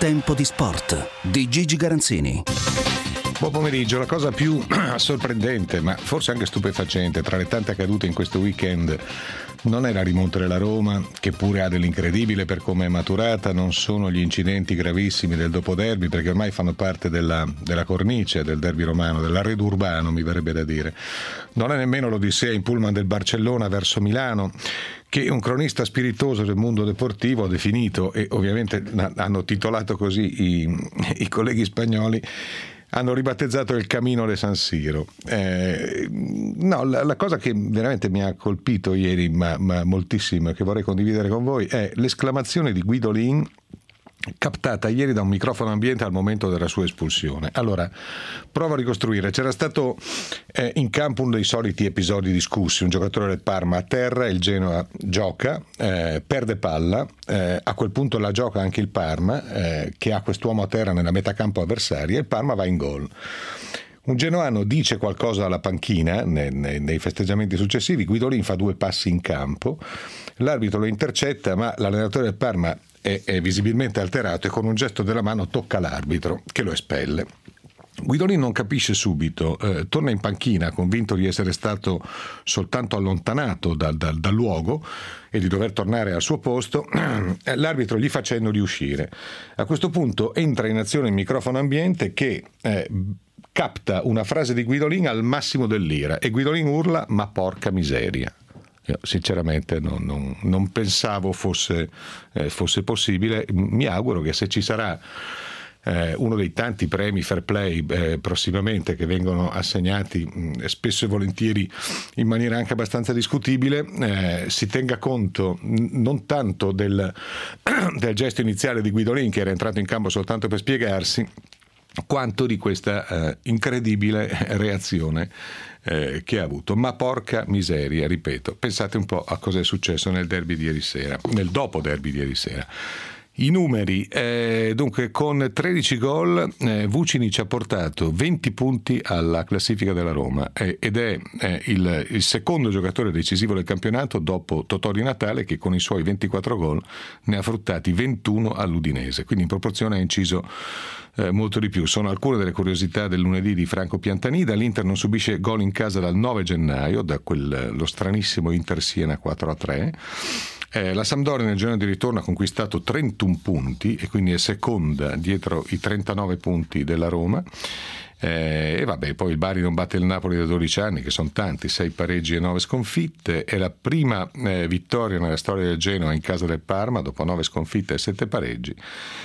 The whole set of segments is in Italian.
Tempo di sport di Gigi Garanzini. Buon pomeriggio. La cosa più sorprendente, ma forse anche stupefacente, tra le tante accadute in questo weekend non è la rimonta della Roma, che pure ha dell'incredibile per come è maturata, non sono gli incidenti gravissimi del dopoderby, perché ormai fanno parte della cornice del derby romano, dell'arredo urbano, mi verrebbe da dire. Non è nemmeno l'odissea in pullman del Barcellona verso Milano, che un cronista spiritoso del mondo deportivo ha definito, e ovviamente hanno titolato così i colleghi spagnoli, hanno ribattezzato il Camino de San Siro. La cosa che veramente mi ha colpito ieri, ma moltissimo, e che vorrei condividere con voi, è l'esclamazione di Guidolin, captata ieri da un microfono ambiente al momento della sua espulsione. Allora, provo a ricostruire. C'era stato in campo uno dei soliti episodi discussi: un giocatore del Parma a terra, il Genoa gioca, perde palla, a quel punto la gioca anche il Parma, che ha quest'uomo a terra nella metacampo avversaria, e il Parma va in gol. Un genoano dice qualcosa alla panchina nei festeggiamenti successivi, Guidolin fa 2 passi in campo, l'arbitro lo intercetta, ma l'allenatore del Parma è visibilmente alterato e con un gesto della mano tocca l'arbitro, che lo espelle. Guidolin non capisce subito, torna in panchina convinto di essere stato soltanto allontanato dal luogo e di dover tornare al suo posto. L'arbitro gli fa cenno di uscire. A questo punto entra in azione il microfono ambiente, che capta una frase di Guidolin al massimo dell'ira, e Guidolin urla: "Ma porca miseria". Io sinceramente non pensavo fosse possibile. Mi auguro che, se ci sarà uno dei tanti premi fair play prossimamente, che vengono assegnati spesso e volentieri in maniera anche abbastanza discutibile, si tenga conto non tanto del gesto iniziale di Guidolin, che era entrato in campo soltanto per spiegarsi, quanto di questa incredibile reazione che ha avuto. Ma porca miseria, ripeto, pensate un po' a cosa è successo nel derby di ieri sera, nel dopo derby di ieri sera. I numeri, dunque, con 13 gol Vucinic ha portato 20 punti alla classifica della Roma, ed è il secondo giocatore decisivo del campionato dopo Totò Di Natale, che con i suoi 24 gol ne ha fruttati 21 all'Udinese, quindi in proporzione ha inciso molto di più. Sono alcune delle curiosità del lunedì di Franco Piantanida. L'Inter non subisce gol in casa dal 9 gennaio, da lo stranissimo Inter-Siena 4-3. La Sampdoria nel girone di ritorno ha conquistato 31 punti e quindi è seconda dietro i 39 punti della Roma. E vabbè, poi il Bari non batte il Napoli da 12 anni, che sono tanti, 6 pareggi e 9 sconfitte. È la prima vittoria nella storia del Genoa in casa del Parma, dopo 9 sconfitte e 7 pareggi.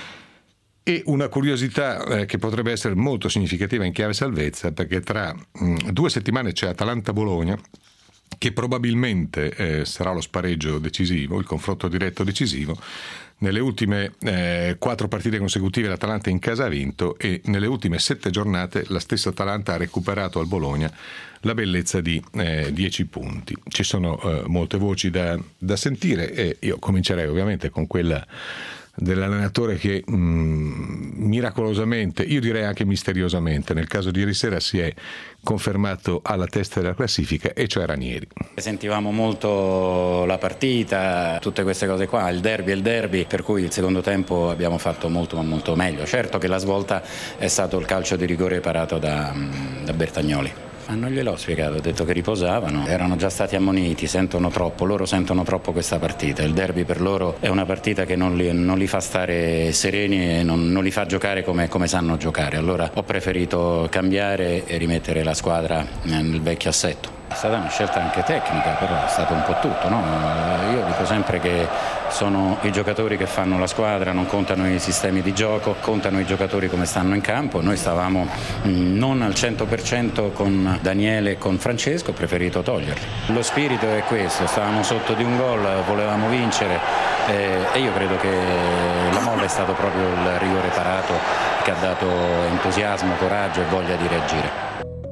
E una curiosità che potrebbe essere molto significativa in chiave salvezza, perché tra 2 settimane c'è Atalanta-Bologna, che probabilmente sarà lo spareggio decisivo, il confronto diretto decisivo. Nelle ultime 4 partite consecutive l'Atalanta in casa ha vinto, e nelle ultime 7 giornate la stessa Atalanta ha recuperato al Bologna la bellezza di 10 punti. Ci sono molte voci da sentire, e io comincerei ovviamente con quella dell'allenatore che miracolosamente, io direi anche misteriosamente, nel caso di ieri sera si è confermato alla testa della classifica, e cioè Ranieri. Sentivamo molto la partita, tutte queste cose qua, il derby, per cui il secondo tempo abbiamo fatto molto molto meglio. Certo che la svolta è stato il calcio di rigore parato da Bertagnoli. Ma non gliel'ho spiegato, ho detto che riposavano, erano già stati ammoniti, loro sentono troppo questa partita. Il derby per loro è una partita che non li fa stare sereni e non li fa giocare come sanno giocare. Allora ho preferito cambiare e rimettere la squadra nel vecchio assetto. È stata una scelta anche tecnica, però è stato un po' tutto, no? Io dico sempre che sono i giocatori che fanno la squadra, non contano i sistemi di gioco, contano i giocatori come stanno in campo. Noi stavamo non al 100% con Daniele e con Francesco, ho preferito toglierli. Lo spirito è questo, stavamo sotto di un gol, volevamo vincere, e io credo che la molla è stato proprio il rigore parato che ha dato entusiasmo, coraggio e voglia di reagire.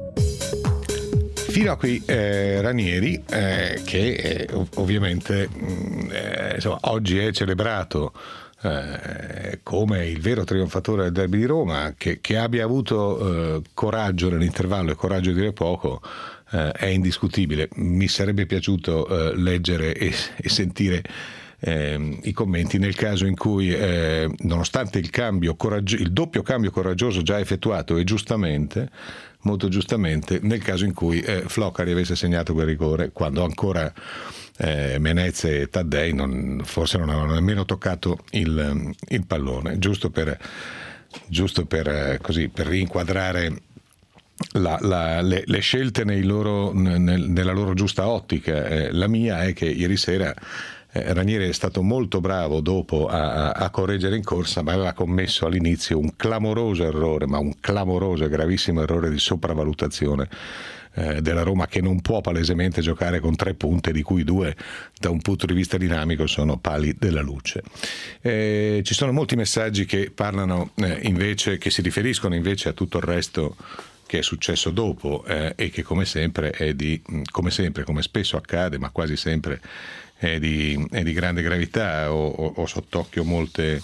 Fino a qui Ranieri, che ovviamente oggi è celebrato come il vero trionfatore del derby di Roma. Che abbia avuto coraggio nell'intervallo, e coraggio dire poco, è indiscutibile. Mi sarebbe piaciuto leggere e sentire i commenti nel caso in cui, nonostante il doppio cambio coraggioso già effettuato, e giustamente, molto giustamente, nel caso in cui Floccari avesse segnato quel rigore, quando ancora Menez e Taddei forse non avevano nemmeno toccato il pallone, giusto per rinquadrare le scelte nella loro giusta ottica. La mia è che ieri sera Ranieri è stato molto bravo dopo a correggere in corsa, ma aveva commesso all'inizio un clamoroso errore, ma un clamoroso e gravissimo errore di sopravvalutazione della Roma, che non può palesemente giocare con 3 punte, di cui 2 da un punto di vista dinamico sono pali della luce. Ci sono molti messaggi che parlano invece, che si riferiscono invece a tutto il resto che è successo dopo, e che come come spesso accade, ma quasi sempre è di grande gravità. Ho sott'occhio molte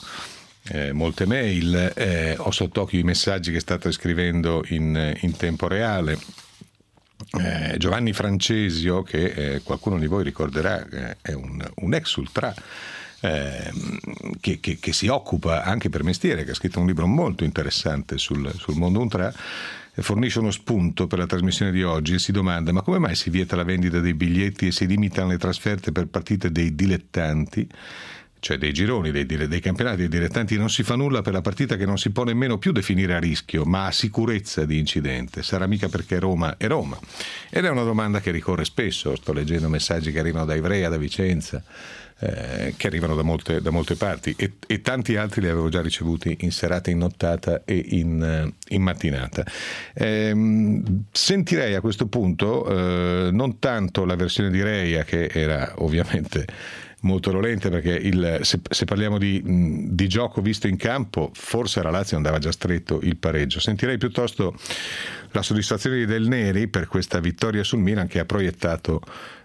mail, ho sott'occhio i messaggi che state scrivendo in tempo reale. Giovanni Francesio, che qualcuno di voi ricorderà, è un ex ultra che si occupa anche per mestiere, che ha scritto un libro molto interessante sul mondo ultra, fornisce uno spunto per la trasmissione di oggi e si domanda: ma come mai si vieta la vendita dei biglietti e si limitano le trasferte per partite dei dilettanti, cioè dei gironi, dei campionati dei dilettanti? Non si fa nulla per la partita che non si può nemmeno più definire a rischio, ma a sicurezza di incidente. Sarà mica perché Roma è Roma? Ed è una domanda che ricorre spesso. Sto leggendo messaggi che arrivano da Ivrea, da Vicenza, che arrivano da molte parti, e tanti altri li avevo già ricevuti in serata, in nottata e in mattinata. Sentirei a questo punto non tanto la versione di Reia, che era ovviamente molto dolente, perché se parliamo di gioco visto in campo, forse la Lazio andava già stretto il pareggio. Sentirei piuttosto la soddisfazione di Del Neri per questa vittoria sul Milan, che ha proiettato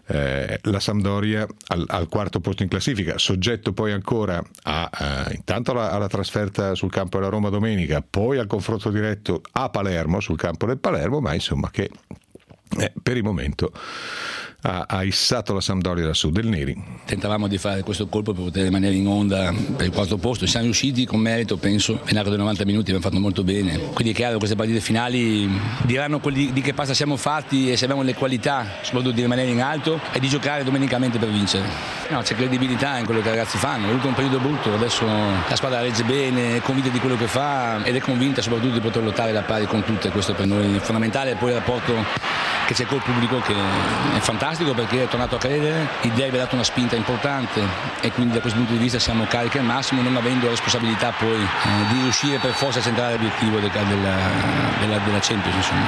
la Sampdoria al quarto posto in classifica, soggetto poi ancora intanto alla trasferta sul campo della Roma domenica, poi al confronto diretto a Palermo, sul campo del Palermo, ma insomma che per il momento ha issato la Sampdoria da su. Del Neri: tentavamo di fare questo colpo per poter rimanere in onda per il quarto posto, siamo riusciti con merito, penso. Nell'arco dei 90 minuti abbiamo fatto molto bene, quindi è chiaro che queste partite finali diranno di che pasta siamo fatti e se abbiamo le qualità soprattutto di rimanere in alto e di giocare domenicamente per vincere. No, c'è credibilità in quello che i ragazzi fanno, è avuto un periodo brutto, adesso la squadra regge bene, è convinta di quello che fa ed è convinta soprattutto di poter lottare da pari con tutte. Questo per noi è fondamentale. Poi il rapporto che c'è col pubblico, che è fantastico perché è tornato a credere, il derby ha dato una spinta importante e quindi da questo punto di vista siamo carichi al massimo, non avendo la responsabilità poi di riuscire per forza a centrare l'obiettivo della Champions, insomma.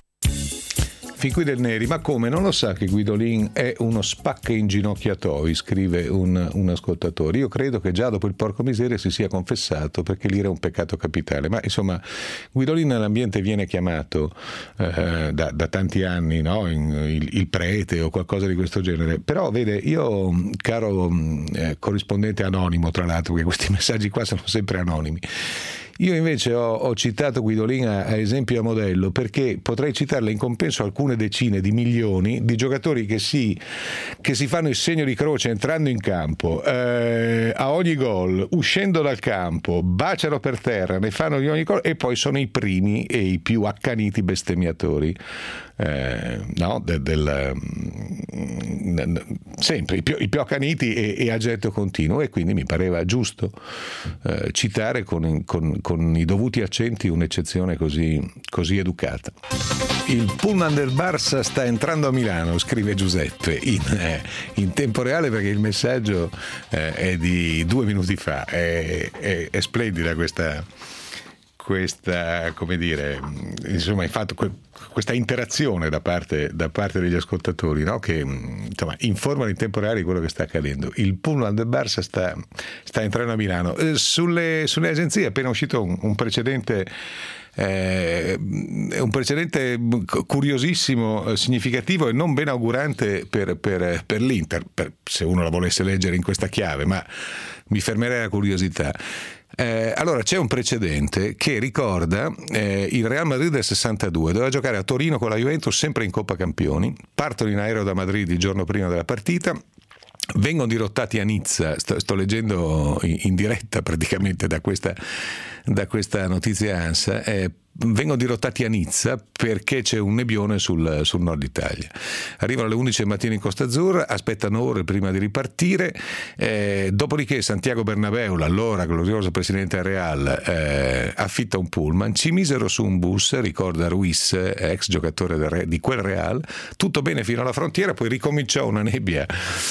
Fin qui Del Neri: ma come, non lo sa che Guidolin è uno spacca inginocchiatoi? Scrive un ascoltatore. Io credo che già dopo il porco miseria si sia confessato, perché l'ira è un peccato capitale. Ma insomma, Guidolin nell'ambiente viene chiamato da tanti anni, no? Il prete o qualcosa di questo genere. Però vede, io, caro corrispondente anonimo, tra l'altro, perché questi messaggi qua sono sempre anonimi, io invece ho citato Guidolin a esempio e a modello, perché potrei citarle in compenso alcune decine di milioni di giocatori che si fanno il segno di croce entrando in campo, a ogni gol, uscendo dal campo, baciano per terra, ne fanno di ogni cosa, e poi sono i primi e i più accaniti bestemmiatori, sempre i più accaniti e a getto continuo, e quindi mi pareva giusto citare con i dovuti accenti un'eccezione così educata. Il pullman del Barça sta entrando a Milano, scrive Giuseppe in tempo reale, perché il messaggio è di 2 minuti fa. È splendida questa, come dire, insomma, infatti questa interazione da parte degli ascoltatori, no? Che insomma informano in tempo reale di quello che sta accadendo. Il pullman del Barça sta entrando a Milano. Sulle agenzie è appena uscito un precedente curiosissimo, significativo e non ben augurante per l'Inter, se uno la volesse leggere in questa chiave, ma mi fermerei alla curiosità. Allora, c'è un precedente che ricorda il Real Madrid del 62, doveva giocare a Torino con la Juventus, sempre in Coppa Campioni, partono in aereo da Madrid il giorno prima della partita, vengono dirottati a Nizza, sto leggendo in diretta praticamente da questa notizia ANSA, vengono dirottati a Nizza perché c'è un nebbione sul nord Italia. Arrivano alle 11 del mattino in Costa Azzurra, aspettano ore prima di ripartire, dopodiché Santiago Bernabéu, l'allora glorioso presidente Real, affitta un pullman, ci misero su un bus, ricorda Ruiz, ex giocatore di quel Real, tutto bene fino alla frontiera, poi ricominciò una nebbia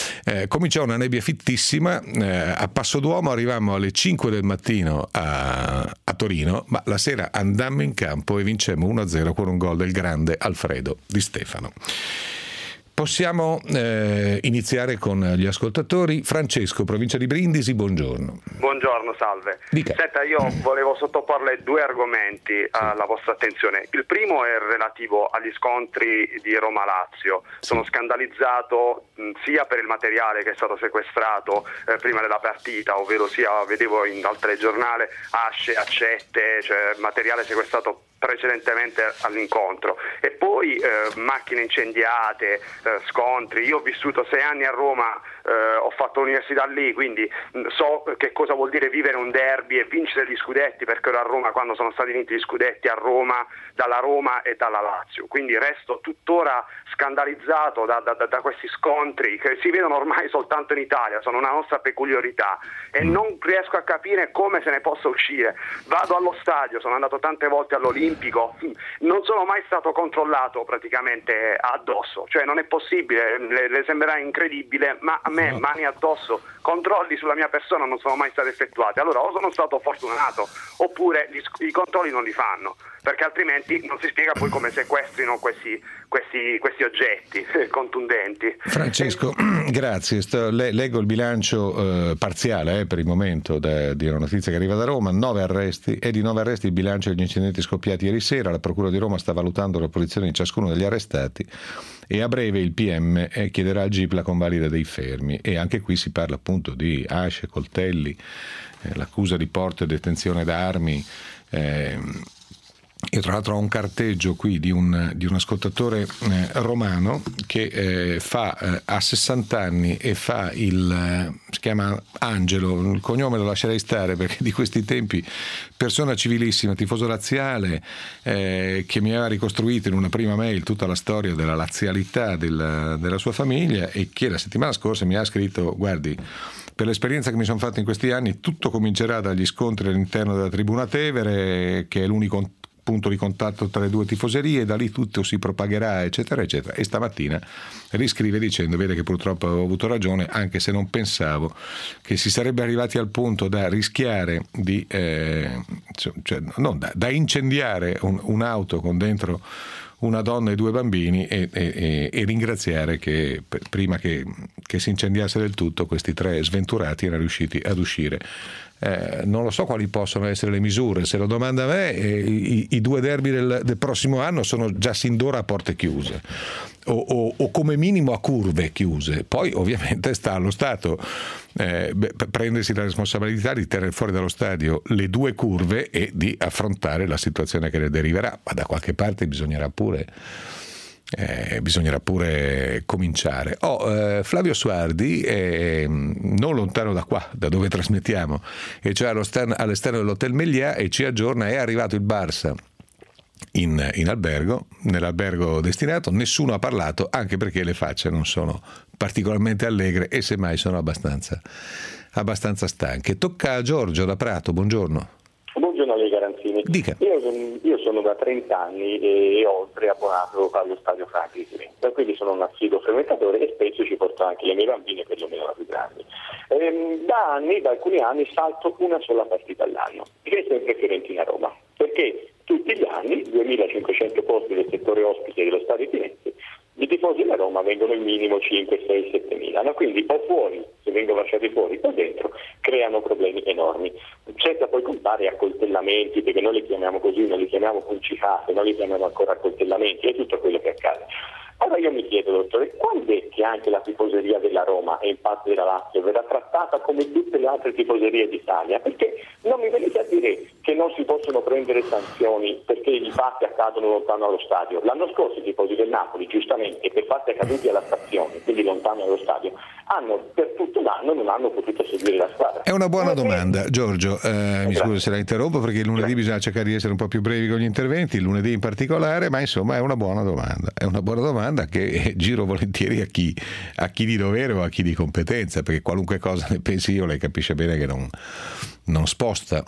fittissima, a Passo d'Uomo arrivammo alle 5 del mattino a Torino, ma la sera andammo in campo e vincemmo 1-0 con un gol del grande Alfredo Di Stefano. Possiamo iniziare con gli ascoltatori. Francesco, provincia di Brindisi, buongiorno. Buongiorno, salve. Dica. Senta, io volevo sottoporle due argomenti alla vostra attenzione. Il primo è relativo agli scontri di Roma-Lazio. Sono scandalizzato sia per il materiale che è stato sequestrato prima della partita, ovvero sia, vedevo in altre giornali, asce, accette, cioè materiale sequestrato precedentemente all'incontro, e poi macchine incendiate, scontri. Io ho vissuto 6 anni a Roma, ho fatto l'università lì, quindi so che cosa vuol dire vivere un derby e vincere gli scudetti, perché ero a Roma quando sono stati vinti gli scudetti a Roma, dalla Roma e dalla Lazio, quindi resto tuttora scandalizzato da questi scontri che si vedono ormai soltanto in Italia, sono una nostra peculiarità e non riesco a capire come se ne possa uscire. Vado allo stadio, sono andato tante volte all'Olimpico, non sono mai stato controllato praticamente addosso, cioè non è possibile, le sembrerà incredibile, ma a me mani addosso, controlli sulla mia persona non sono mai stati effettuati. Allora o sono stato fortunato oppure i controlli non li fanno, perché altrimenti non si spiega poi come sequestrino questi oggetti contundenti. Francesco, grazie. Leggo il bilancio parziale per il momento di una notizia che arriva da Roma. 9 arresti, e di 9 arresti il bilancio degli incidenti scoppiati ieri sera. La Procura di Roma sta valutando la posizione di ciascuno degli arrestati e a breve il PM chiederà al GIP la convalida dei fermi, e anche qui si parla appunto di asce, coltelli, l'accusa di porto e detenzione d'armi. Io tra l'altro ho un carteggio qui di un ascoltatore romano che ha 60 anni e si chiama Angelo, il cognome lo lascerei stare perché di questi tempi, persona civilissima, tifoso laziale, che mi aveva ricostruito in una prima mail tutta la storia della lazialità della sua famiglia, e che la settimana scorsa mi ha scritto: guardi, per l'esperienza che mi sono fatto in questi anni, tutto comincerà dagli scontri all'interno della Tribuna Tevere, che è l'unico punto di contatto tra le due tifoserie, da lì tutto si propagherà, eccetera eccetera. E stamattina riscrive dicendo: vede che purtroppo avevo avuto ragione, anche se non pensavo che si sarebbe arrivati al punto da rischiare di da incendiare un'auto con dentro una donna e 2 bambini, e ringraziare che prima che si incendiasse del tutto questi 3 sventurati erano riusciti ad uscire. Non lo so quali possono essere le misure, se lo domanda a me, i 2 derby del prossimo anno sono già sin d'ora a porte chiuse o come minimo a curve chiuse. Poi ovviamente sta allo Stato prendersi la responsabilità di tenere fuori dallo stadio le 2 curve e di affrontare la situazione che ne deriverà, ma da qualche parte bisognerà pure cominciare. Flavio Suardi, non lontano da qua, da dove trasmettiamo, e cioè all'esterno dell'Hotel Meliá, e ci aggiorna: è arrivato il Barça in albergo, nell'albergo destinato, nessuno ha parlato, anche perché le facce non sono particolarmente allegre e semmai sono abbastanza stanche. Tocca a Giorgio da Prato, buongiorno. Buongiorno a lei, Garanzini. Dica. Io sono da 30 anni e oltre abbonato allo Stadio Franchi di Trento, quindi sono un assiduo frequentatore e spesso ci porto anche le mie bambine, perlomeno la più grande. Da alcuni anni salto una sola partita all'anno, che è sempre Fiorentina-Roma, perché tutti gli anni 2.500 posti del settore ospite dello Stadio di Firenze, i tifosi della Roma vengono il minimo 5, 6, 7 mila, quindi o fuori, se vengono lasciati fuori, o dentro, creano problemi enormi, senza poi contare accoltellamenti, perché noi li chiamiamo così, non li chiamiamo puncicate, non li chiamiamo ancora accoltellamenti, è tutto quello che accade. Allora io mi chiedo, dottore, quando è che anche la tifoseria della Roma e in parte della Lazio verrà trattata come tutte le altre tifoserie d'Italia? Perché non mi venite a dire che che non si possono prendere sanzioni perché i fatti accadono lontano dallo stadio. L'anno scorso i tifosi del Napoli, giustamente, per fatti accaduti alla stazione, quindi lontano dallo stadio, per tutto l'anno non hanno potuto seguire la squadra. È una buona domanda, Giorgio. Mi scuso se la interrompo, perché il lunedì bisogna cercare di essere un po' più brevi con gli interventi, il lunedì in particolare, ma insomma è una buona domanda. È una buona domanda che giro volentieri a chi di dovere o a chi di competenza, perché qualunque cosa ne pensi io, lei capisce bene che non sposta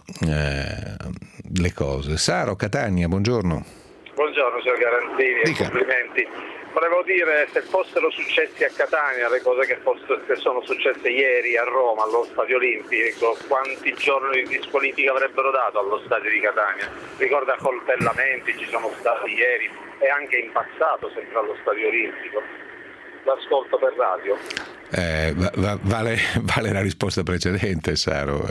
le cose. Saro, Catania, buongiorno. Buongiorno signor Garanzini, Dica. complimenti. Volevo dire, se fossero successi a Catania le cose che sono successe ieri a Roma allo Stadio Olimpico, quanti giorni di squalifica avrebbero dato allo stadio di Catania? Ricorda coltellamenti, ci sono stati ieri e anche in passato sempre allo Stadio Olimpico. L'ascolto per radio. Vale la risposta precedente, Saro.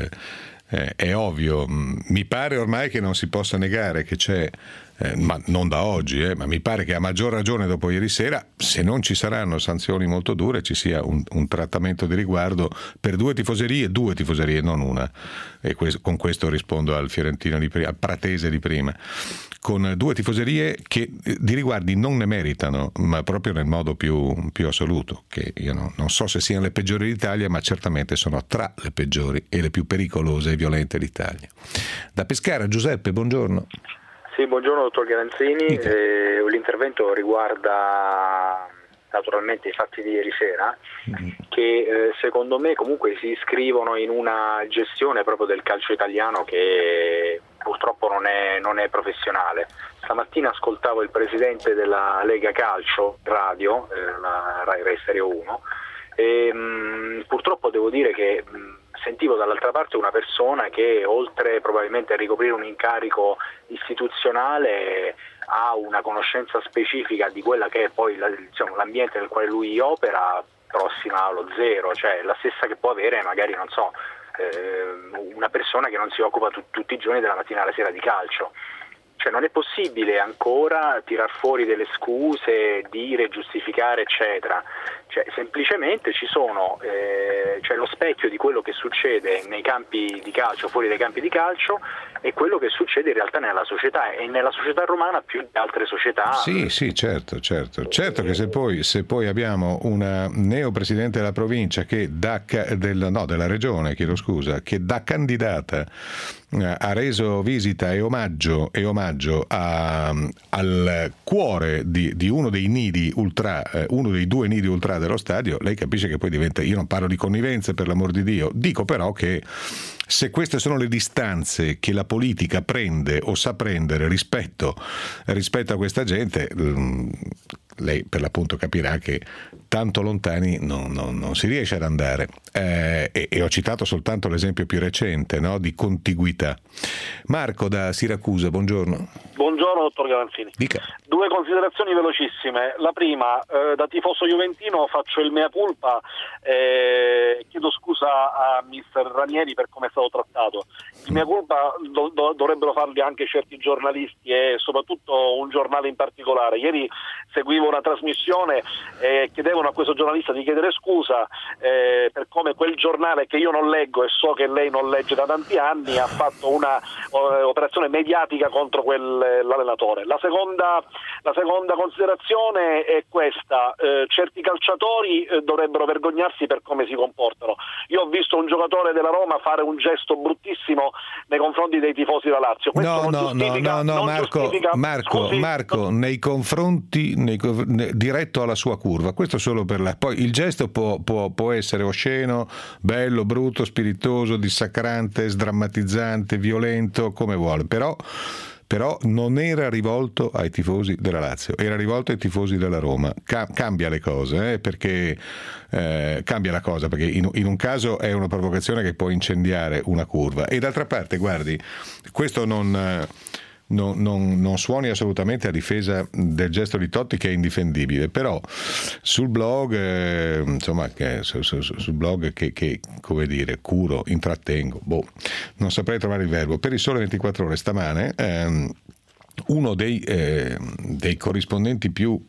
È ovvio, mi pare ormai che non si possa negare che c'è, ma non da oggi, ma mi pare che a maggior ragione dopo ieri sera, se non ci saranno sanzioni molto dure, ci sia un trattamento di riguardo per due tifoserie, non una. E con questo rispondo al fiorentino al pratese di prima. Con due tifoserie che di riguardi non ne meritano, ma proprio nel modo più assoluto, che io non so se siano le peggiori d'Italia, ma certamente sono tra le peggiori e le più pericolose e violente d'Italia. Da Pescara, Giuseppe, buongiorno. Sì, buongiorno dottor Garanzini. L'intervento riguarda naturalmente i fatti di ieri sera, che secondo me comunque si iscrivono in una gestione proprio del calcio italiano che purtroppo non è professionale. Stamattina ascoltavo il presidente della Lega Calcio radio, la Rai Stereo 1, e purtroppo devo dire che sentivo dall'altra parte una persona che, oltre probabilmente a ricoprire un incarico istituzionale, ha una conoscenza specifica di quella che è poi l'ambiente nel quale lui opera prossima allo zero, cioè la stessa che può avere magari, non so, una persona che non si occupa tutti i giorni dalla mattina alla sera di calcio. Cioè non è possibile ancora tirar fuori delle scuse, dire, giustificare, eccetera. Cioè semplicemente ci sono, cioè lo specchio di quello che succede nei campi di calcio, fuori dai campi di calcio, e quello che succede in realtà nella società, e nella società romana più di altre società. Sì, certo che se poi abbiamo una neopresidente della provincia che della regione, che da candidata ha reso visita e omaggio al cuore di uno dei nidi ultra, uno dei due nidi ultra dello stadio, lei capisce che poi diventa, io non parlo di connivenze per l'amor di Dio, dico però che se queste sono le distanze che la politica prende o sa prendere rispetto a questa gente, lei per l'appunto capirà che tanto lontani non si riesce ad andare. E ho citato soltanto l'esempio più recente, no? Di contiguità. Marco da Siracusa, buongiorno. Buongiorno dottor Garanzini. Dica. Due considerazioni velocissime. La prima, da tifoso juventino faccio il mea culpa, chiedo scusa a mister Ranieri per come è stato trattato. Il mea culpa dovrebbero farli anche certi giornalisti e soprattutto un giornale in particolare. Ieri seguivo una trasmissione e chiedevano a questo giornalista di chiedere scusa per come quel giornale, che io non leggo e so che lei non legge da tanti anni, ha fatto una operazione mediatica contro l'allenatore. La seconda considerazione è questa: certi calciatori dovrebbero vergognarsi per come si comportano. Io ho visto un giocatore della Roma fare un gesto bruttissimo nei confronti dei tifosi della Lazio. Marco, nei confronti diretto alla sua curva, questo solo per poi il gesto può essere osceno, bello, brutto, spiritoso, dissacrante, sdrammatizzante, violento, come vuole, però non era rivolto ai tifosi della Lazio, era rivolto ai tifosi della Roma. Cambia le cose, perché cambia la cosa, perché in un caso è una provocazione che può incendiare una curva, e d'altra parte, guardi, questo non suoni assolutamente a difesa del gesto di Totti, che è indifendibile, però sul blog sul blog che come dire, curo, intrattengo, non saprei trovare il verbo, per il Sole 24 Ore stamane uno dei corrispondenti più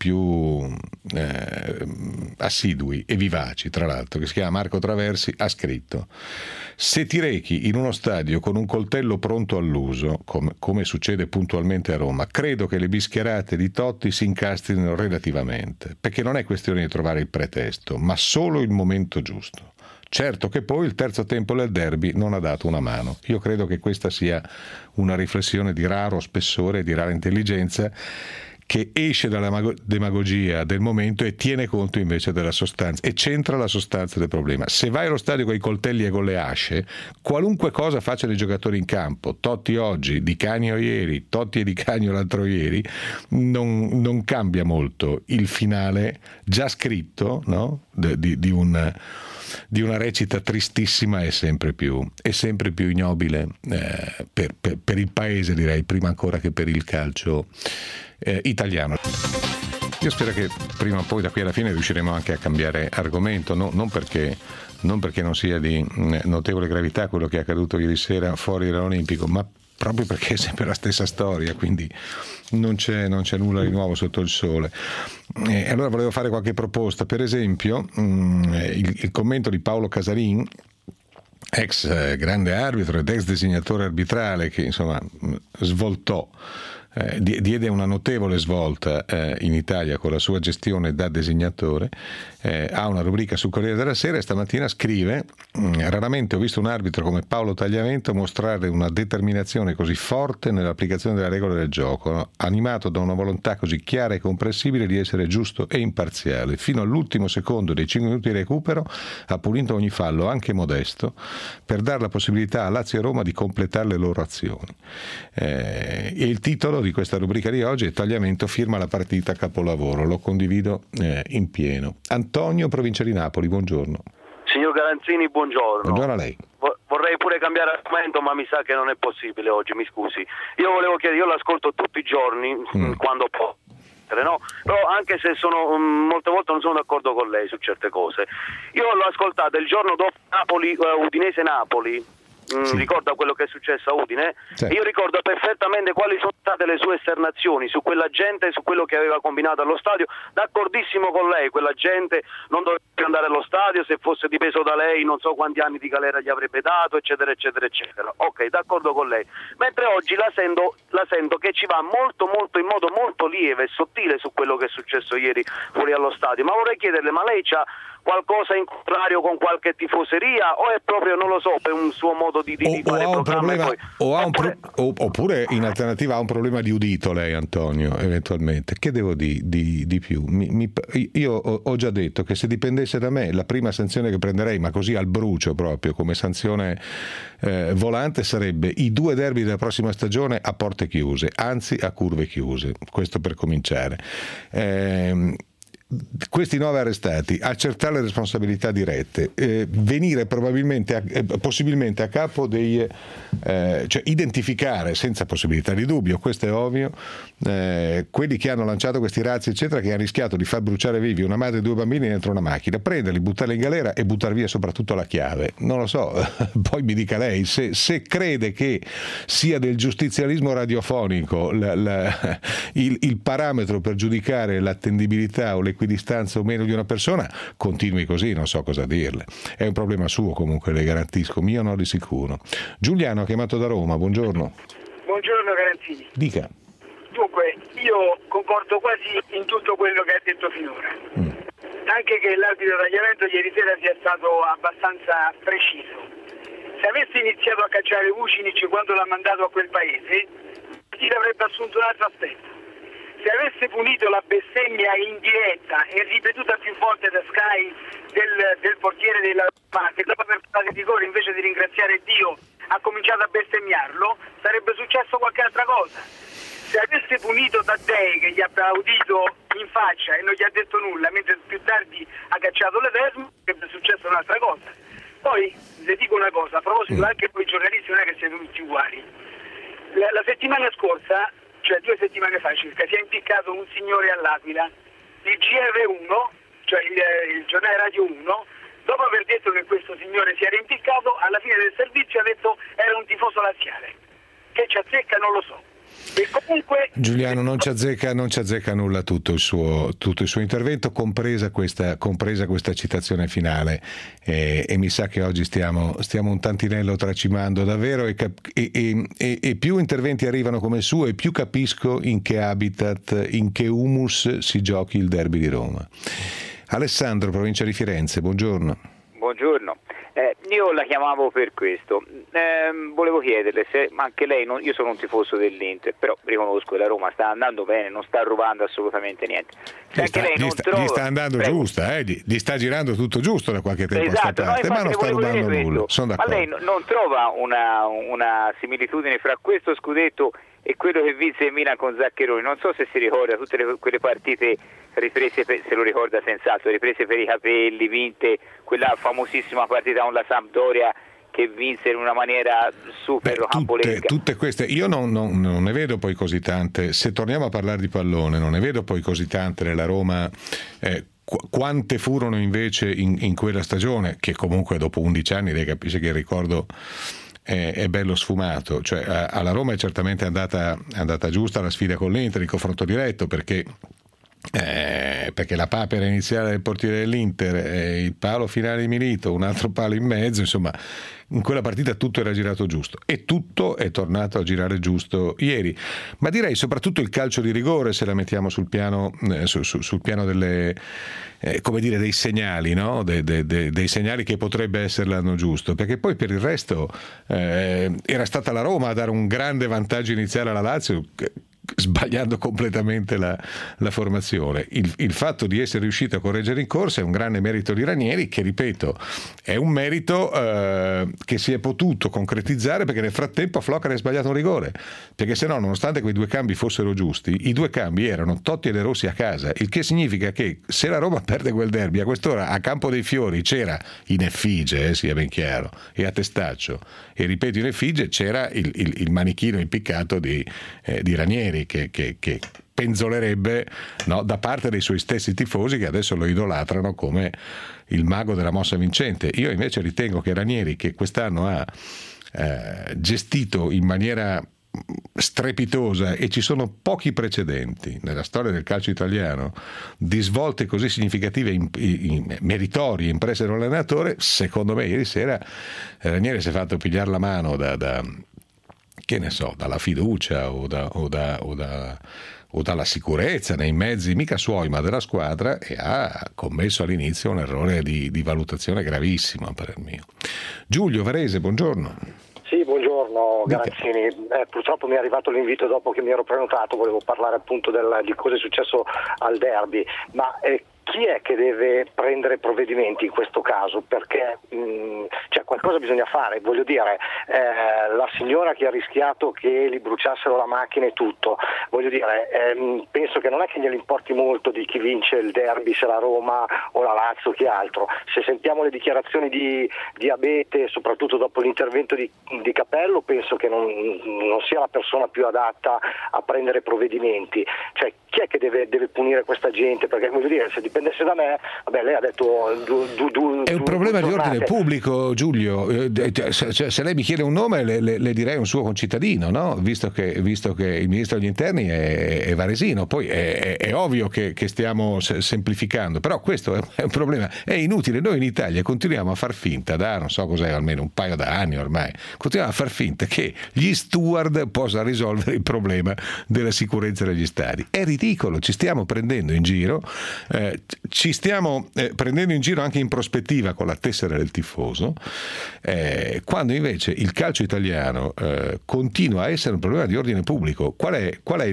assidui e vivaci, tra l'altro, che si chiama Marco Traversi, ha scritto: se ti rechi in uno stadio con un coltello pronto all'uso, come succede puntualmente a Roma, credo che le bischerate di Totti si incastrino relativamente, perché non è questione di trovare il pretesto, ma solo il momento giusto. Certo che poi il terzo tempo del derby non ha dato una mano. Io credo che questa sia una riflessione di raro spessore e di rara intelligenza, che esce dalla demagogia del momento e tiene conto invece della sostanza e centra la sostanza del problema. Se vai allo stadio con i coltelli e con le asce, qualunque cosa facciano i giocatori in campo, Totti oggi, Di Canio ieri, Totti e Di Canio l'altro ieri, non cambia molto il finale già scritto, no? di una recita tristissima e sempre più ignobile per il paese, direi, prima ancora che per il calcio italiano. Io spero che prima o poi da qui alla fine riusciremo anche a cambiare argomento, non perché non sia di notevole gravità quello che è accaduto ieri sera fuori dall'Olimpico, ma proprio perché è sempre la stessa storia, quindi non c'è nulla di nuovo sotto il sole. E allora volevo fare qualche proposta, per esempio il commento di Paolo Casarin, ex grande arbitro ed ex designatore arbitrale, che insomma svoltò, diede una notevole svolta in Italia con la sua gestione da designatore. Ha una rubrica sul Corriere della Sera e stamattina scrive: raramente ho visto un arbitro come Paolo Tagliavento mostrare una determinazione così forte nell'applicazione della regola del gioco, animato da una volontà così chiara e comprensibile di essere giusto e imparziale. Fino all'ultimo secondo dei 5 minuti di recupero ha pulito ogni fallo, anche modesto, per dare la possibilità a Lazio e Roma di completare le loro azioni. E il titolo di questa rubrica di oggi è: Tagliavento firma la partita capolavoro. Lo condivido in pieno. Antonio, provincia di Napoli, buongiorno. Signor Garanzini, buongiorno. Buongiorno a lei. Vorrei pure cambiare argomento, ma mi sa che non è possibile oggi, mi scusi. Io volevo chiedere, io l'ascolto tutti i giorni, quando può, no? Però anche se molte volte non sono d'accordo con lei su certe cose. Io l'ho ascoltata il giorno dopo Udinese-Napoli. Sì. Ricorda quello che è successo a Udine? Sì. Io ricordo perfettamente quali sono state le sue esternazioni su quella gente, su quello che aveva combinato allo stadio. D'accordissimo con lei, quella gente non dovrebbe andare allo stadio, se fosse dipeso da lei non so quanti anni di galera gli avrebbe dato, eccetera eccetera eccetera. Ok, d'accordo con lei. Mentre oggi la sento che ci va molto in modo molto lieve e sottile su quello che è successo ieri fuori allo stadio. Ma vorrei chiederle, ma lei c'ha qualcosa in contrario con qualche tifoseria, o è proprio, non lo so, per un suo modo di fare un problema, oppure in alternativa ha un problema di udito lei, Antonio, eventualmente. Che devo di più? Io ho già detto che se dipendesse da me la prima sanzione che prenderei, ma così al brucio proprio come sanzione volante, sarebbe i 2 derby della prossima stagione a porte chiuse, anzi a curve chiuse. Questo per cominciare. Questi 9 arrestati, accertare le responsabilità dirette, venire possibilmente a capo cioè identificare senza possibilità di dubbio, questo è ovvio, quelli che hanno lanciato questi razzi eccetera, che hanno rischiato di far bruciare vivi una madre e 2 bambini dentro una macchina, prenderli, buttarli in galera e buttare via soprattutto la chiave. Non lo so, poi mi dica lei se crede che sia del giustizialismo radiofonico il parametro per giudicare l'attendibilità o l'equidistanza o meno di una persona, continui così, non so cosa dirle. È un problema suo, comunque, le garantisco, mio no di sicuro. Giuliano ha chiamato da Roma, buongiorno. Buongiorno Garanzini. Dica. Dunque, io concordo quasi in tutto quello che ha detto finora. Anche che l'arbitro Tagliavento ieri sera sia stato abbastanza preciso. Se avesse iniziato a cacciare Vucinic quando l'ha mandato a quel paese, gli avrebbe assunto un altro aspetto. Se avesse punito la bestemmia indiretta e ripetuta più volte da Sky del portiere della parte, dopo aver fatto il rigore, invece di ringraziare Dio ha cominciato a bestemmiarlo, sarebbe successo qualche altra cosa. Se avesse punito Taddei, che gli ha applaudito in faccia e non gli ha detto nulla, mentre più tardi ha cacciato le Ledesma, sarebbe successo un'altra cosa. Poi le dico una cosa, a proposito, anche voi giornalisti non è che siete tutti uguali. La settimana scorsa, cioè 2 settimane fa circa, si è impiccato un signore all'Aquila. Il GR1, cioè il giornale Radio 1, dopo aver detto che questo signore si era impiccato, alla fine del servizio ha detto era un tifoso laziale. Che ci azzecca non lo so. E comunque Giuliano non ci azzecca nulla tutto il suo intervento, compresa questa citazione finale, e mi sa che oggi stiamo un tantinello tracimando davvero, e più interventi arrivano come il suo e più capisco in che habitat, in che humus si giochi il derby di Roma. Alessandro, provincia di Firenze, buongiorno. Buongiorno. Io la chiamavo per questo, volevo chiederle se anche lei, io sono un tifoso dell'Inter, però riconosco che la Roma sta andando bene, non sta rubando assolutamente niente. Se anche lei gli sta andando giusta, gli sta girando tutto giusto da qualche tempo a sta parte, ma non sta rubando nulla. Ma lei non trova una similitudine fra questo scudetto e quello che vinse il Milan con Zaccheroni? Non so se si ricorda tutte quelle partite riprese, se lo ricorda senz'altro, riprese per i capelli, vinte, quella famosissima partita con la Sampdoria che vinse in una maniera super rocambolesca. Tutte queste, io non ne vedo poi così tante, se torniamo a parlare di pallone, non ne vedo poi così tante nella Roma. Quante furono invece in quella stagione, che comunque dopo 11 anni lei capisce che il ricordo è bello sfumato, cioè alla Roma è certamente andata giusta la sfida con l'Inter, il confronto diretto, perché la papera iniziale del portiere dell'Inter, il palo finale di Milito, un altro palo in mezzo, insomma in quella partita tutto era girato giusto e tutto è tornato a girare giusto ieri, ma direi soprattutto il calcio di rigore, se la mettiamo sul piano delle come dire, dei segnali, no? dei segnali che potrebbe essere l'anno giusto, perché poi per il resto era stata la Roma a dare un grande vantaggio iniziale alla Lazio, sbagliando completamente la formazione. Il fatto di essere riuscito a correggere in corsa è un grande merito di Ranieri, che ripeto è un merito che si è potuto concretizzare perché nel frattempo a Floccari ha sbagliato un rigore, perché se no, nonostante quei due cambi fossero giusti, i due cambi erano Totti e De Rossi a casa, il che significa che se la Roma perde quel derby a quest'ora a Campo dei Fiori c'era in effigie, sia ben chiaro, e a Testaccio, e ripeto in effigie c'era il manichino impiccato di Ranieri, che penzolerebbe, no, da parte dei suoi stessi tifosi, che adesso lo idolatrano come il mago della mossa vincente. Io invece ritengo che Ranieri, che quest'anno ha gestito in maniera strepitosa, e ci sono pochi precedenti nella storia del calcio italiano di svolte così significative, meritorie, impresse da un allenatore, secondo me ieri sera Ranieri si è fatto pigliare la mano che ne so, dalla fiducia o dalla sicurezza nei mezzi, mica suoi ma della squadra, e ha commesso all'inizio un errore di valutazione gravissimo per il mio. Giulio Varese, buongiorno. Sì, buongiorno Garanzini. Purtroppo mi è arrivato l'invito dopo che mi ero prenotato, volevo parlare appunto di cosa è successo al derby, ma chi è che deve prendere provvedimenti in questo caso? Perché qualcosa bisogna fare, voglio dire, la signora che ha rischiato che gli bruciassero la macchina e tutto, voglio dire, penso che non è che gliene importi molto di chi vince il derby, se la Roma o la Lazio o chi altro. Se sentiamo le dichiarazioni di Abete, soprattutto dopo l'intervento di Capello, penso che non sia la persona più adatta a prendere provvedimenti. Cioè, chi è che deve punire questa gente? Perché voglio dire, se dipendesse da me, vabbè, lei ha detto è un problema di ordine pubblico, Giulio. Se lei mi chiede un nome le direi un suo concittadino, no? Visto che il ministro degli interni è varesino. Poi è ovvio che stiamo semplificando, però questo è un problema, è inutile. Noi in Italia continuiamo a far finta da non so cos'è, almeno un paio d'anni ormai, continuiamo a far finta che gli steward possano risolvere il problema della sicurezza degli stadi. È ridicolo, ci stiamo prendendo in giro, prendendo in giro anche in prospettiva con la tessera del tifoso, quando invece il calcio italiano continua a essere un problema di ordine pubblico. Qual è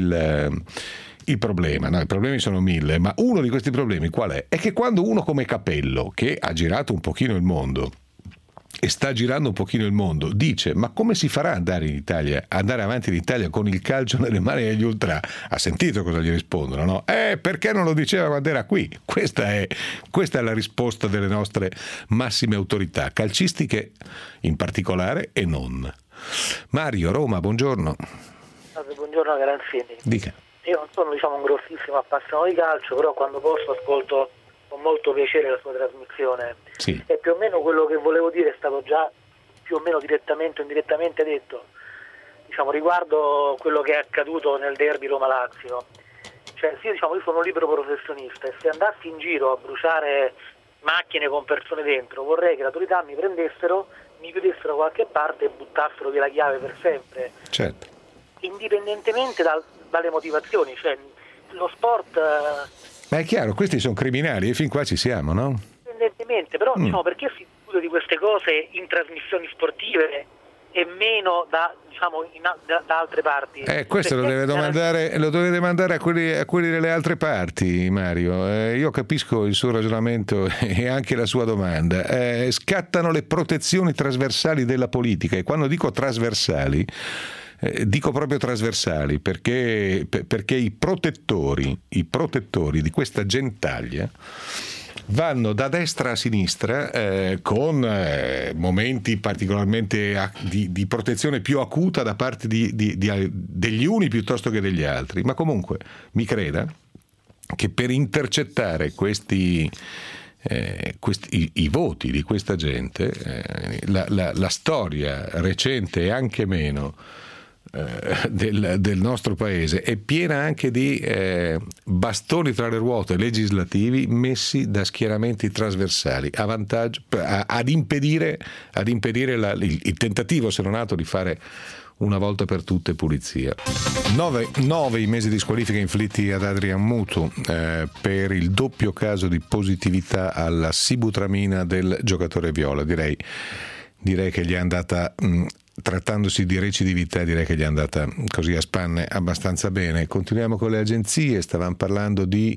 il problema? No, i problemi sono 1000, ma uno di questi problemi qual è? È che quando uno come Capello, che ha girato un pochino il mondo e sta girando un pochino il mondo, dice: ma come si farà andare avanti in Italia con il calcio nelle mani degli ultra? Ha sentito cosa gli rispondono, no? Perché non lo diceva quando era qui? Questa è la risposta delle nostre massime autorità calcistiche in particolare e non. Mario, Roma, buongiorno. Buongiorno Garanzini. Dica. Io non sono un grossissimo appassionato di calcio, però quando posso ascolto con molto piacere la sua trasmissione. Sì. E più o meno quello che volevo dire è stato già più o meno direttamente o indirettamente detto. riguardo quello che è accaduto nel derby Roma-Lazio, cioè io sono un libero professionista e se andassi in giro a bruciare macchine con persone dentro vorrei che le autorità mi prendessero, mi chiudessero da qualche parte e buttassero via la chiave per sempre. Certo. Indipendentemente dalle motivazioni, cioè lo sport... Ma è chiaro, questi sono criminali e fin qua ci siamo, no? Indipendentemente, però perché si discute di queste cose in trasmissioni sportive e meno da altre parti? Questo lo deve domandare a quelli delle altre parti, Mario. Io capisco il suo ragionamento e anche la sua domanda. Scattano le protezioni trasversali della politica, e quando dico trasversali dico proprio trasversali perché i protettori di questa gentaglia vanno da destra a sinistra con momenti particolarmente di protezione più acuta da parte degli uni piuttosto che degli altri, ma comunque mi creda che per intercettare i voti di questa gente la storia recente e anche meno del nostro paese è piena anche di bastoni tra le ruote legislativi messi da schieramenti trasversali ad impedire il tentativo, se non altro, di fare una volta per tutte pulizia. 9 i mesi di squalifica inflitti ad Adrian Mutu per il doppio caso di positività alla sibutramina del giocatore viola. Direi che gli è andata, trattandosi di recidività, direi che gli è andata così a spanne abbastanza bene. Continuiamo con le agenzie, stavamo parlando di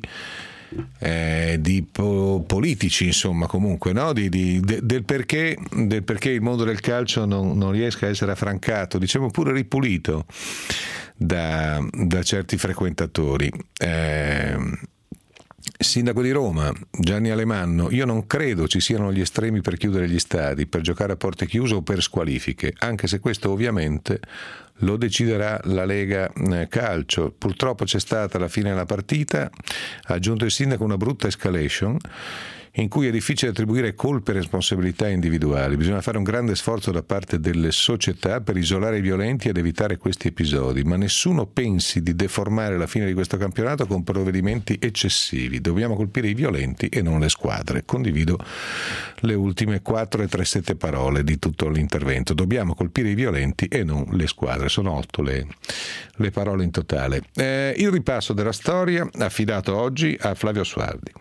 politici, insomma, comunque, no? Del perché il mondo del calcio non riesca a essere affrancato, diciamo pure ripulito da certi frequentatori. Sindaco di Roma, Gianni Alemanno: io non credo ci siano gli estremi per chiudere gli stadi, per giocare a porte chiuse o per squalifiche, anche se questo ovviamente lo deciderà la Lega Calcio. Purtroppo c'è stata alla fine della partita, ha aggiunto il sindaco, una brutta escalation in cui è difficile attribuire colpe e responsabilità individuali. Bisogna fare un grande sforzo da parte delle società per isolare i violenti ed evitare questi episodi, ma nessuno pensi di deformare la fine di questo campionato con provvedimenti eccessivi. Dobbiamo colpire i violenti e non le squadre. Condivido le ultime 4 e 3/7 parole di tutto l'intervento. Dobbiamo colpire i violenti e non le squadre. Sono 8 le parole in totale. Il ripasso della storia affidato oggi a Flavio Suardi.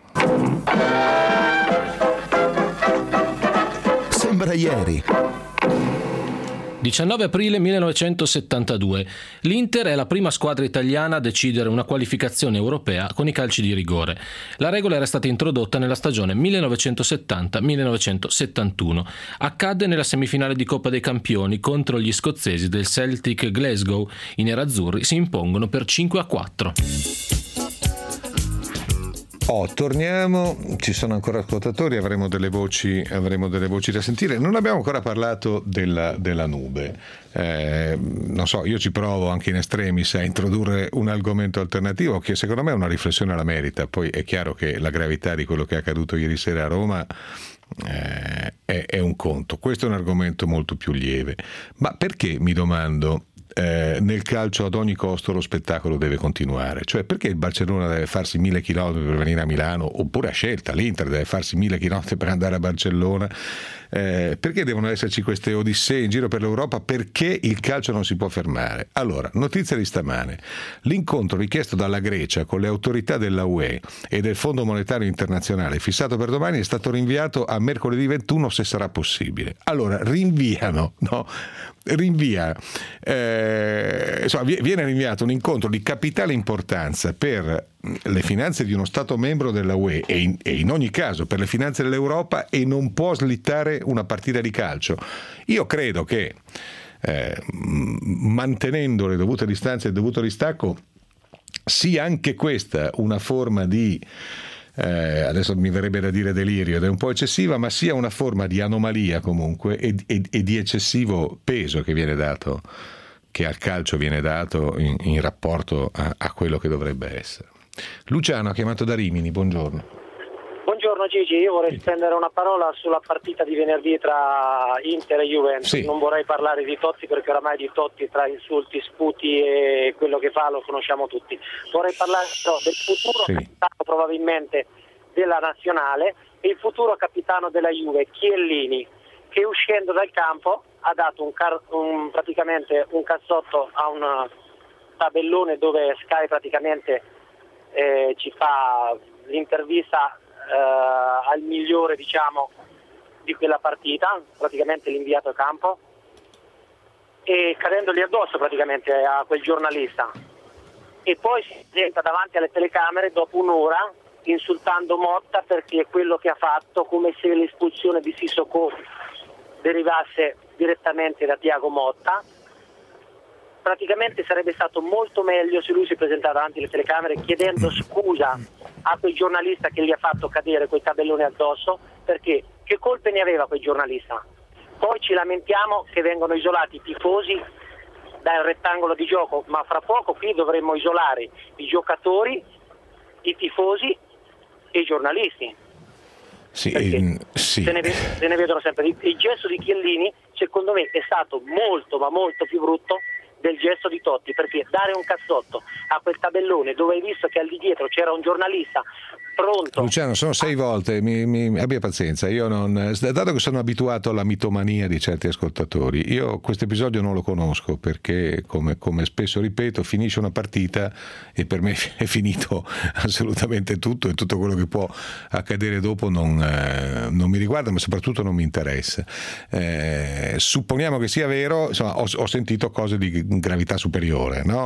Sembra ieri. 19 aprile 1972. L'Inter è la prima squadra italiana a decidere una qualificazione europea con i calci di rigore. La regola era stata introdotta nella stagione 1970-1971. Accadde nella semifinale di Coppa dei Campioni contro gli scozzesi del Celtic Glasgow. I nerazzurri si impongono per 5-4. Torniamo, ci sono ancora ascoltatori, avremo delle voci da sentire. Non abbiamo ancora parlato della nube. Non so, io ci provo anche in extremis a introdurre un argomento alternativo che secondo me una riflessione la merita. Poi è chiaro che la gravità di quello che è accaduto ieri sera a Roma è un conto. Questo è un argomento molto più lieve. Ma perché, mi domando, nel calcio ad ogni costo lo spettacolo deve continuare? Cioè, perché il Barcellona deve farsi 1000 chilometri per venire a Milano, oppure a scelta l'Inter deve farsi 1000 chilometri per andare a Barcellona? Perché devono esserci queste odissee in giro per l'Europa? Perché il calcio non si può fermare? Allora, notizia di stamane: l'incontro richiesto dalla Grecia con le autorità della UE e del Fondo Monetario Internazionale fissato per domani è stato rinviato a mercoledì 21, se sarà possibile. Allora viene rinviato un incontro di capitale importanza per le finanze di uno Stato membro della UE e in ogni caso per le finanze dell'Europa, e non può slittare una partita di calcio. Io credo che mantenendo le dovute distanze e il dovuto distacco sia anche questa una forma di adesso mi verrebbe da dire delirio ed è un po' eccessiva, ma sia una forma di anomalia comunque e di eccessivo peso che al calcio viene dato in rapporto a quello che dovrebbe essere. Luciano ha chiamato da Rimini, buongiorno. Buongiorno Buongiorno Gigi, io vorrei spendere una parola sulla partita di venerdì tra Inter e Juventus. Sì. Non vorrei parlare di Totti perché oramai di Totti tra insulti, sputi e quello che fa lo conosciamo tutti. Vorrei parlare del futuro capitano probabilmente della nazionale e il futuro capitano della Juve, Chiellini, che uscendo dal campo ha dato praticamente un cazzotto a un tabellone dove Sky praticamente ci fa l'intervista al migliore, diciamo, di quella partita, praticamente l'inviato a campo, e cadendogli addosso praticamente a quel giornalista, e poi si presenta davanti alle telecamere dopo un'ora insultando Motta perché quello che ha fatto, come se l'espulsione di Sissoko derivasse direttamente da Thiago Motta. Praticamente sarebbe stato molto meglio se lui si presentava davanti alle telecamere chiedendo scusa a quel giornalista che gli ha fatto cadere quei tabelloni addosso, perché che colpe ne aveva quel giornalista? Poi ci lamentiamo che vengono isolati i tifosi dal rettangolo di gioco, ma fra poco qui dovremmo isolare i giocatori, i tifosi e i giornalisti. Sì, se ne vedono sempre. Il gesto di Chiellini secondo me è stato molto ma molto più brutto del gesto di Totti, perché dare un cazzotto a quel tabellone dove hai visto che al di dietro c'era un giornalista pronto. Luciano, sono 6 volte, mi abbia pazienza, io non, dato che sono abituato alla mitomania di certi ascoltatori, io questo episodio non lo conosco perché come spesso ripeto, finisce una partita e per me è finito assolutamente tutto, e tutto quello che può accadere dopo non mi riguarda, ma soprattutto non mi interessa. Supponiamo che sia vero, insomma, ho sentito cose di gravità superiore, no?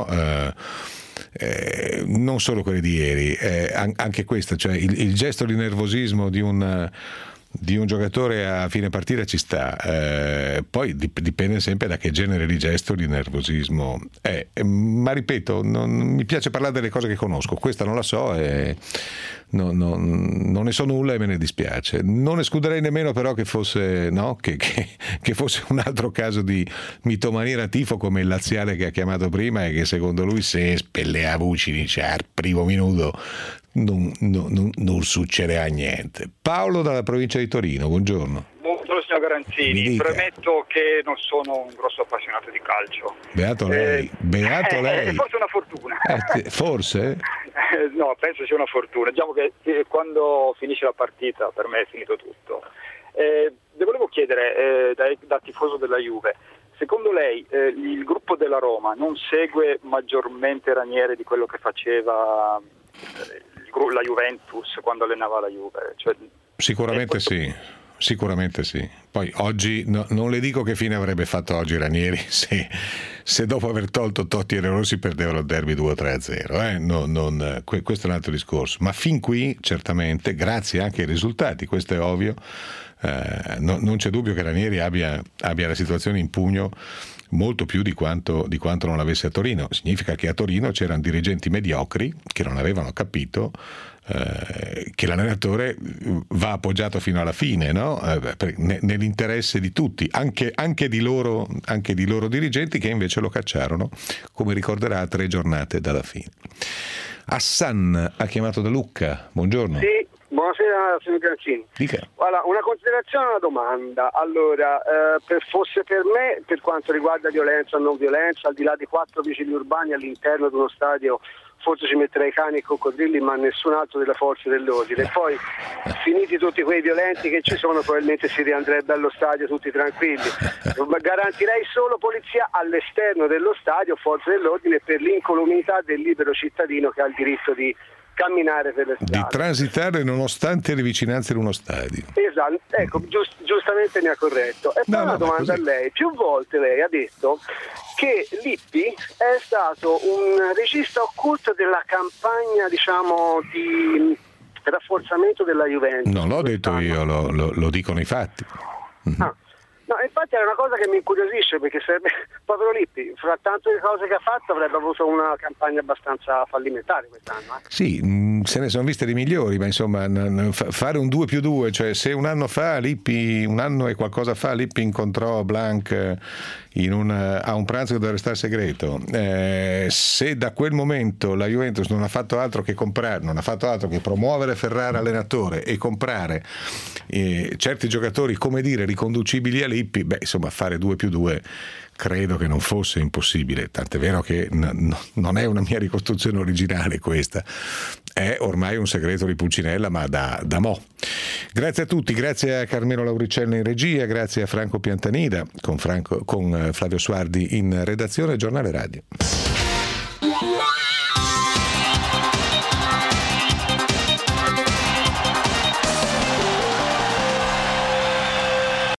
Non solo quelle di ieri, anche questa, cioè il gesto di nervosismo di un giocatore a fine partita ci sta, poi dipende sempre da che genere di gesto di nervosismo è, ma ripeto, non mi piace parlare delle cose che conosco, questa non la so e non ne so nulla e me ne dispiace. Non escluderei nemmeno però che fosse che fosse un altro caso di mitomania tifo come il laziale che ha chiamato prima e che secondo lui se spellea Vucinic al primo minuto non succederà niente. Paolo dalla provincia di Torino, buongiorno. Buongiorno signor Garanzini, premetto che non sono un grosso appassionato di calcio. Beato lei, beato lei. Forse una fortuna. Forse? No, penso sia una fortuna. Diciamo che quando finisce la partita per me è finito tutto. Le volevo chiedere, da tifoso della Juve, secondo lei il gruppo della Roma non segue maggiormente Ranieri di quello che faceva la Juventus quando allenava la Juve? Cioè, sicuramente sì. Poi oggi non le dico che fine avrebbe fatto oggi Ranieri se dopo aver tolto Totti e Rossi perdevano il derby 2-3-0, questo è un altro discorso, ma fin qui certamente grazie anche ai risultati, questo è ovvio, non c'è dubbio che Ranieri abbia la situazione in pugno molto più di quanto non l'avesse a Torino. Significa che a Torino c'erano dirigenti mediocri che non avevano capito che l'allenatore va appoggiato fino alla fine, no? Nell'interesse di tutti, anche di loro dirigenti, che invece lo cacciarono, come ricorderà, a 3 giornate dalla fine. Hassan ha chiamato da Lucca, buongiorno. Sì, buonasera signor Garanzini. Dica. Allora, una considerazione e una domanda. Allora, fosse per me, per quanto riguarda violenza o non violenza, al di là di 4 vigili urbani all'interno di uno stadio, forse ci metterei cani e coccodrilli, ma nessun altro delle forze dell'ordine. E poi, finiti tutti quei violenti che ci sono, probabilmente si riandrebbe allo stadio tutti tranquilli. Garantirei solo polizia all'esterno dello stadio, forze dell'ordine, per l'incolumità del libero cittadino che ha il diritto di camminare per le strade. Di transitare nonostante le vicinanze di uno stadio. Esatto, ecco, giustamente mi ha corretto. E poi una domanda a lei. Più volte lei ha detto che Lippi è stato un regista occulto della campagna, diciamo, di rafforzamento della Juventus. Non l'ho detto io, lo dicono i fatti. No, infatti è una cosa che mi incuriosisce, perché sarebbe povero Lippi, fra tante cose che ha fatto avrebbe avuto una campagna abbastanza fallimentare quest'anno. Sì, se ne sono viste di migliori, ma insomma fare un 2+2, cioè se un anno e qualcosa fa Lippi incontrò Blanc a un pranzo che doveva restare segreto, se da quel momento la Juventus non ha fatto altro che comprare, non ha fatto altro che promuovere Ferrara allenatore e comprare certi giocatori, come dire, riconducibili a Lippi, insomma fare 2+2 credo che non fosse impossibile, tant'è vero che non è una mia ricostruzione originale questa, è ormai un segreto di Pulcinella, ma da mo'. Grazie a tutti, grazie a Carmelo Lauricello in regia, grazie a Franco Piantanida con Flavio Suardi in redazione. Giornale Radio.